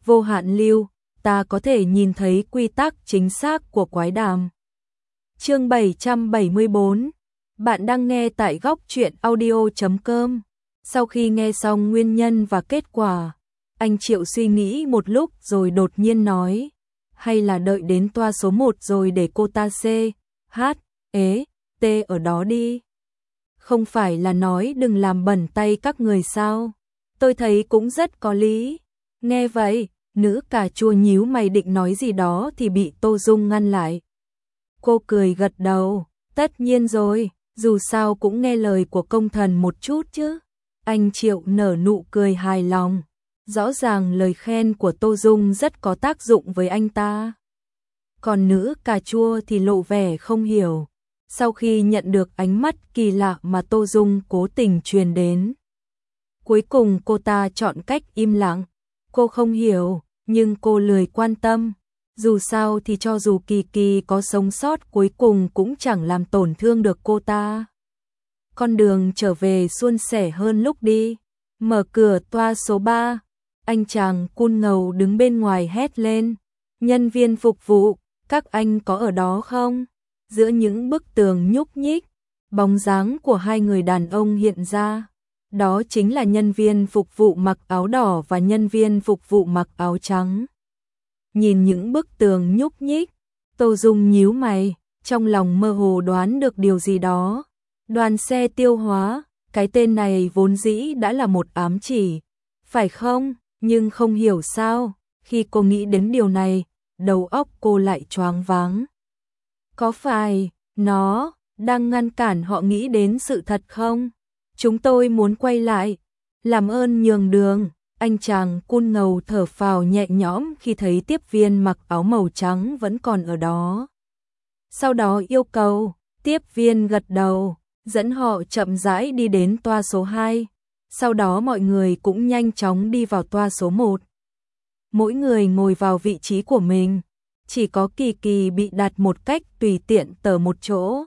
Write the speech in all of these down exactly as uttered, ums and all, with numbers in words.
vô hạn lưu, ta có thể nhìn thấy quy tắc chính xác của quái đàm. Chương bảy trăm bảy mươi bốn. Bạn đang nghe tại góc truyện audio chấm com. Sau khi nghe xong nguyên nhân và kết quả, anh Triệu suy nghĩ một lúc rồi đột nhiên nói, hay là đợi đến toa số một rồi để cô ta C, H, E, T ở đó đi. Không phải là nói đừng làm bẩn tay các người sao? Tôi thấy cũng rất có lý. Nghe vậy, nữ cà chua nhíu mày định nói gì đó thì bị Tô Dung ngăn lại. Cô cười gật đầu, tất nhiên rồi, dù sao cũng nghe lời của công thần một chút chứ. Anh Triệu nở nụ cười hài lòng, rõ ràng lời khen của Tô Dung rất có tác dụng với anh ta. Còn nữ cà chua thì lộ vẻ không hiểu, sau khi nhận được ánh mắt kỳ lạ mà Tô Dung cố tình truyền đến. Cuối cùng cô ta chọn cách im lặng, cô không hiểu, nhưng cô lười quan tâm. Dù sao thì cho dù Kỳ Kỳ có sống sót cuối cùng cũng chẳng làm tổn thương được cô ta. Con đường trở về suôn sẻ hơn lúc đi. Mở cửa toa số ba, anh chàng cun ngầu đứng bên ngoài hét lên. Nhân viên phục vụ, các anh có ở đó không? Giữa những bức tường nhúc nhích, bóng dáng của hai người đàn ông hiện ra. Đó chính là nhân viên phục vụ mặc áo đỏ và nhân viên phục vụ mặc áo trắng. Nhìn những bức tường nhúc nhích, Tô Dung nhíu mày, trong lòng mơ hồ đoán được điều gì đó. Đoàn xe tiêu hóa, cái tên này vốn dĩ đã là một ám chỉ, phải không? Nhưng không hiểu sao, khi cô nghĩ đến điều này, đầu óc cô lại choáng váng. Có phải nó đang ngăn cản họ nghĩ đến sự thật không? Chúng tôi muốn quay lại, làm ơn nhường đường. Anh chàng cun ngầu thở phào nhẹ nhõm khi thấy tiếp viên mặc áo màu trắng vẫn còn ở đó. Sau đó yêu cầu, tiếp viên gật đầu, dẫn họ chậm rãi đi đến toa số hai. Sau đó mọi người cũng nhanh chóng đi vào toa số một. Mỗi người ngồi vào vị trí của mình, chỉ có Kỳ Kỳ bị đặt một cách tùy tiện tở một chỗ.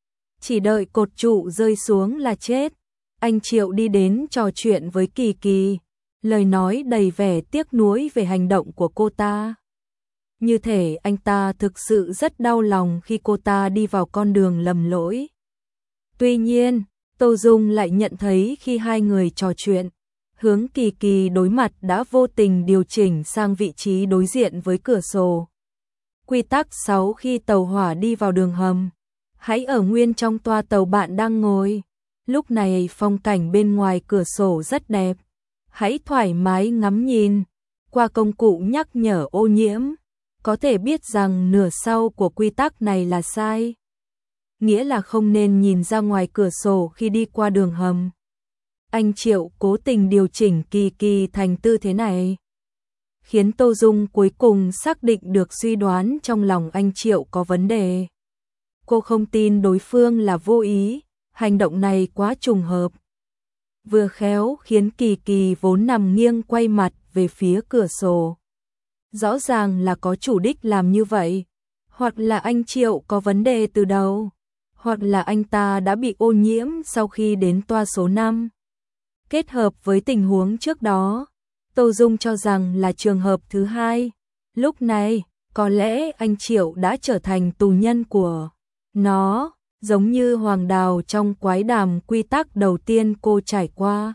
Chỉ đợi cột trụ rơi xuống là chết. Anh Triệu đi đến trò chuyện với Kỳ Kỳ, lời nói đầy vẻ tiếc nuối về hành động của cô ta. Như thể anh ta thực sự rất đau lòng khi cô ta đi vào con đường lầm lỗi. Tuy nhiên, Tô Dung lại nhận thấy khi hai người trò chuyện, hướng Kỳ Kỳ đối mặt đã vô tình điều chỉnh sang vị trí đối diện với cửa sổ. Quy tắc sáu, khi tàu hỏa đi vào đường hầm, hãy ở nguyên trong toa tàu bạn đang ngồi. Lúc này phong cảnh bên ngoài cửa sổ rất đẹp. Hãy thoải mái ngắm nhìn. Qua công cụ nhắc nhở ô nhiễm, có thể biết rằng nửa sau của quy tắc này là sai. Nghĩa là không nên nhìn ra ngoài cửa sổ khi đi qua đường hầm. Anh Triệu cố tình điều chỉnh Kỳ Kỳ thành tư thế này, khiến Tô Dung cuối cùng xác định được suy đoán trong lòng anh Triệu có vấn đề. Cô không tin đối phương là vô ý, hành động này quá trùng hợp. Vừa khéo khiến Kỳ Kỳ vốn nằm nghiêng quay mặt về phía cửa sổ. Rõ ràng là có chủ đích làm như vậy, hoặc là anh Triệu có vấn đề từ đầu, hoặc là anh ta đã bị ô nhiễm sau khi đến toa số năm. Kết hợp với tình huống trước đó, Tô Dung cho rằng là trường hợp thứ hai. Lúc này, có lẽ anh Triệu đã trở thành tù nhân của nó, giống như Hoàng Đào trong quái đàm quy tắc đầu tiên cô trải qua.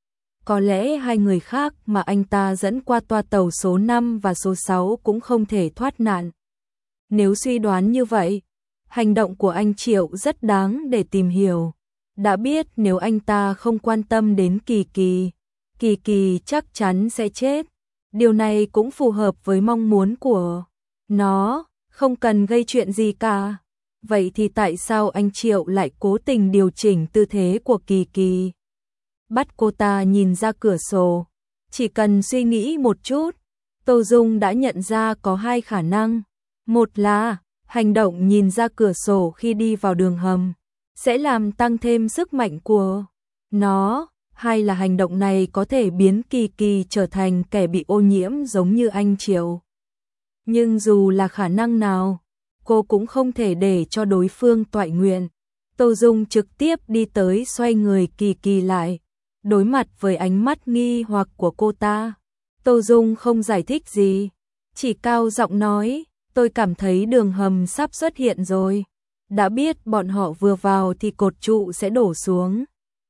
Có lẽ hai người khác mà anh ta dẫn qua toa tàu số năm và số sáu cũng không thể thoát nạn. Nếu suy đoán như vậy, hành động của anh Triệu rất đáng để tìm hiểu. Đã biết nếu anh ta không quan tâm đến Kỳ Kỳ, Kỳ Kỳ chắc chắn sẽ chết. Điều này cũng phù hợp với mong muốn của nó, không cần gây chuyện gì cả. Vậy thì tại sao anh Triệu lại cố tình điều chỉnh tư thế của Kỳ Kỳ? Bắt cô ta nhìn ra cửa sổ. Chỉ cần suy nghĩ một chút, Tô Dung đã nhận ra có hai khả năng. Một là, hành động nhìn ra cửa sổ khi đi vào đường hầm sẽ làm tăng thêm sức mạnh của nó. Hai là hành động này có thể biến Kỳ Kỳ trở thành kẻ bị ô nhiễm giống như anh Triệu. Nhưng dù là khả năng nào, cô cũng không thể để cho đối phương toại nguyện. Tô Dung trực tiếp đi tới xoay người Kỳ Kỳ lại, đối mặt với ánh mắt nghi hoặc của cô ta. Tô Dung không giải thích gì, chỉ cao giọng nói, tôi cảm thấy đường hầm sắp xuất hiện rồi. Đã biết bọn họ vừa vào thì cột trụ sẽ đổ xuống.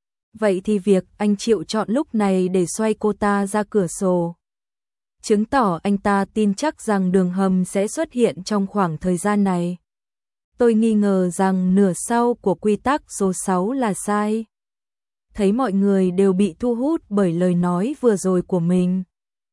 Vậy thì việc anh chịu chọn lúc này để xoay cô ta ra cửa sổ, chứng tỏ anh ta tin chắc rằng đường hầm sẽ xuất hiện trong khoảng thời gian này. Tôi nghi ngờ rằng nửa sau của quy tắc số sáu là sai. Thấy mọi người đều bị thu hút bởi lời nói vừa rồi của mình,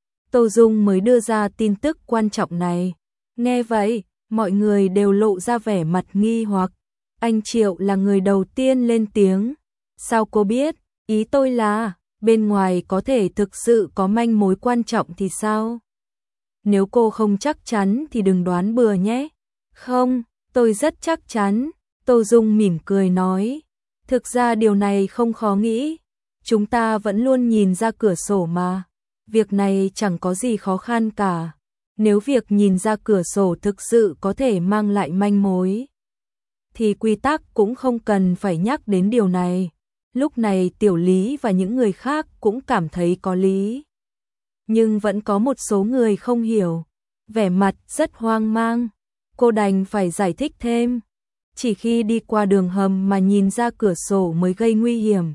Tô Dung mới đưa ra tin tức quan trọng này. Nghe vậy, mọi người đều lộ ra vẻ mặt nghi hoặc. Anh Triệu là người đầu tiên lên tiếng. Sao cô biết? Ý tôi là, bên ngoài có thể thực sự có manh mối quan trọng thì sao? Nếu cô không chắc chắn thì đừng đoán bừa nhé. Không, tôi rất chắc chắn. Tô Dung mỉm cười nói. Thực ra điều này không khó nghĩ. Chúng ta vẫn luôn nhìn ra cửa sổ mà. Việc này chẳng có gì khó khăn cả. Nếu việc nhìn ra cửa sổ thực sự có thể mang lại manh mối, thì quy tắc cũng không cần phải nhắc đến điều này. Lúc này Tiểu Lý và những người khác cũng cảm thấy có lý. Nhưng vẫn có một số người không hiểu. Vẻ mặt rất hoang mang. Cô đành phải giải thích thêm. Chỉ khi đi qua đường hầm mà nhìn ra cửa sổ mới gây nguy hiểm.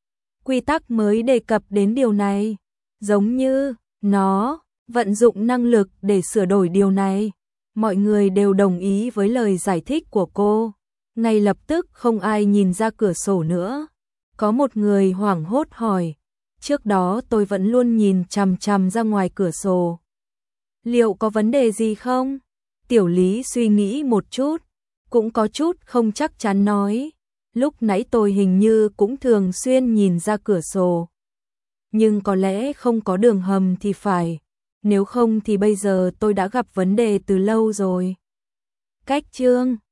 Quy tắc mới đề cập đến điều này. Giống như nó vận dụng năng lực để sửa đổi điều này. Mọi người đều đồng ý với lời giải thích của cô. Ngay lập tức không ai nhìn ra cửa sổ nữa. Có một người hoảng hốt hỏi. Trước đó tôi vẫn luôn nhìn chằm chằm ra ngoài cửa sổ. Liệu có vấn đề gì không? Tiểu Lý suy nghĩ một chút. Cũng có chút không chắc chắn nói. Lúc nãy tôi hình như cũng thường xuyên nhìn ra cửa sổ. Nhưng có lẽ không có đường hầm thì phải. Nếu không thì bây giờ tôi đã gặp vấn đề từ lâu rồi. Cách chương